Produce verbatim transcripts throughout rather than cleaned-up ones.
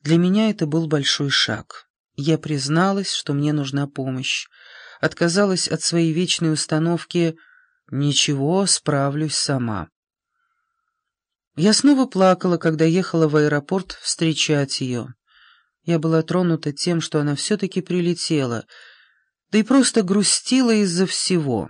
Для меня это был большой шаг. Я призналась, что мне нужна помощь, отказалась от своей вечной установки «ничего, справлюсь сама». Я снова плакала, когда ехала в аэропорт встречать ее. Я была тронута тем, что она все-таки прилетела, да и просто грустила из-за всего.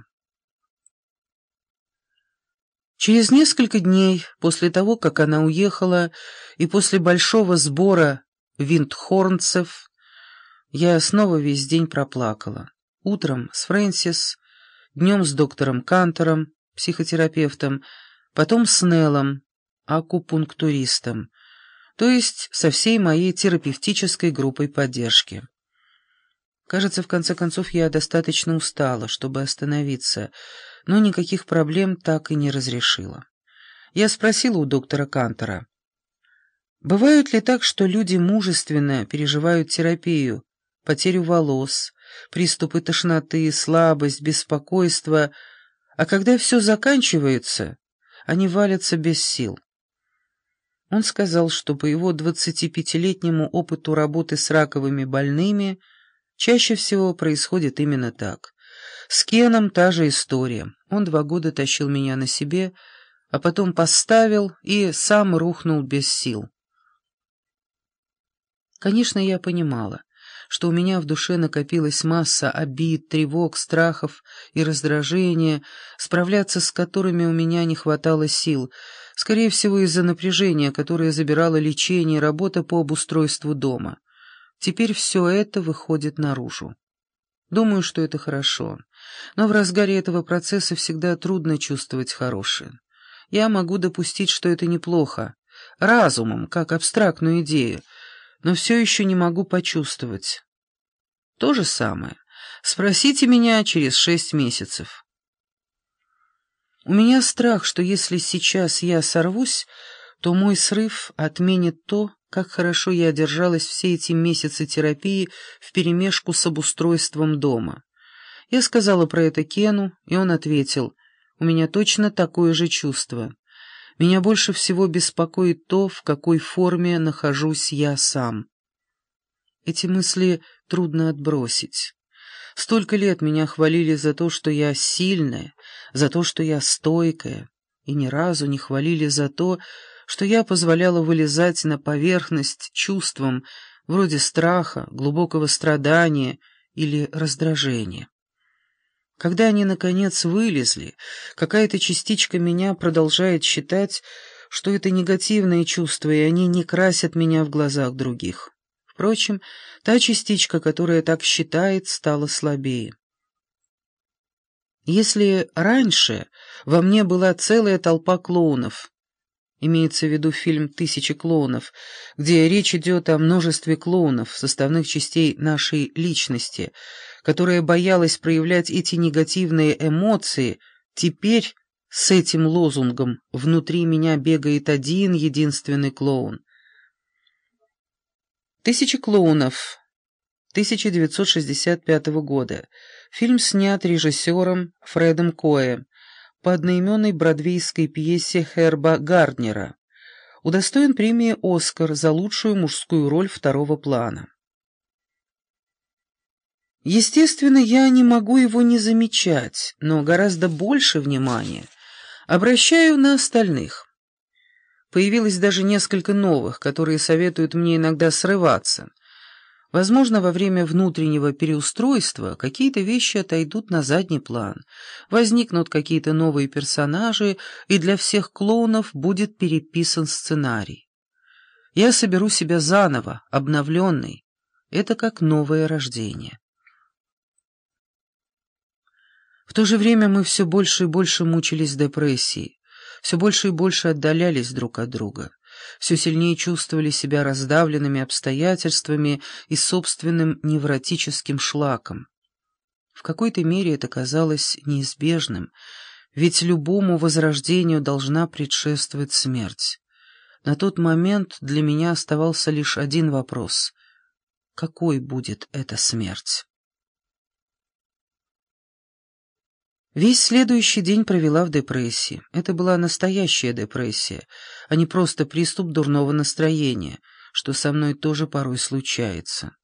Через несколько дней после того, как она уехала, и после большого сбора виндхорнцев, я снова весь день проплакала. Утром с Фрэнсис, днем с доктором Кантором, психотерапевтом, потом с Неллом, акупунктуристом, то есть со всей моей терапевтической группой поддержки. Кажется, в конце концов, я достаточно устала, чтобы остановиться, но никаких проблем так и не разрешила. Я спросила у доктора Кантора, бывает ли так, что люди мужественно переживают терапию, потерю волос, приступы тошноты, слабость, беспокойство, а когда все заканчивается, они валятся без сил. Он сказал, что по его двадцатипятилетнему опыту работы с раковыми больными чаще всего происходит именно так. С Кеном та же история. Он два года тащил меня на себе, а потом поставил и сам рухнул без сил. Конечно, я понимала, что у меня в душе накопилась масса обид, тревог, страхов и раздражения, справляться с которыми у меня не хватало сил, скорее всего из-за напряжения, которое забирало лечение и работа по обустройству дома. Теперь все это выходит наружу. Думаю, что это хорошо, но в разгаре этого процесса всегда трудно чувствовать хорошее. Я могу допустить, что это неплохо, разумом, как абстрактную идею, но все еще не могу почувствовать. То же самое. Спросите меня через шесть месяцев. У меня страх, что если сейчас я сорвусь, то мой срыв отменит то, как хорошо я держалась все эти месяцы терапии вперемешку с обустройством дома. Я сказала про это Кену, и он ответил, у меня точно такое же чувство. Меня больше всего беспокоит то, в какой форме нахожусь я сам. Эти мысли трудно отбросить. Столько лет меня хвалили за то, что я сильная, за то, что я стойкая, и ни разу не хвалили за то, что я позволяла вылезать на поверхность чувствам вроде страха, глубокого страдания или раздражения. Когда они, наконец, вылезли, какая-то частичка меня продолжает считать, что это негативные чувства, и они не красят меня в глазах других. Впрочем, та частичка, которая так считает, стала слабее. Если раньше во мне была целая толпа клоунов, имеется в виду фильм «Тысячи клоунов», где речь идет о множестве клоунов, составных частей нашей личности, которая боялась проявлять эти негативные эмоции, теперь с этим лозунгом внутри меня бегает один единственный клоун. «Тысячи клоунов» тысяча девятьсот шестьдесят пятого года. Фильм снят режиссером Фредом Коэ по одноименной бродвейской пьесе Херба Гарднера. Удостоен премии «Оскар» за лучшую мужскую роль второго плана. Естественно, я не могу его не замечать, но гораздо больше внимания обращаю на остальных. Появилось даже несколько новых, которые советуют мне иногда срываться. Возможно, во время внутреннего переустройства какие-то вещи отойдут на задний план, возникнут какие-то новые персонажи, и для всех клоунов будет переписан сценарий. Я соберу себя заново, обновленный. Это как новое рождение. В то же время мы все больше и больше мучились депрессией, все больше и больше отдалялись друг от друга, все сильнее чувствовали себя раздавленными обстоятельствами и собственным невротическим шлаком. В какой-то мере это казалось неизбежным, ведь любому возрождению должна предшествовать смерть. На тот момент для меня оставался лишь один вопрос: какой будет эта смерть? Весь следующий день провела в депрессии. Это была настоящая депрессия, а не просто приступ дурного настроения, что со мной тоже порой случается.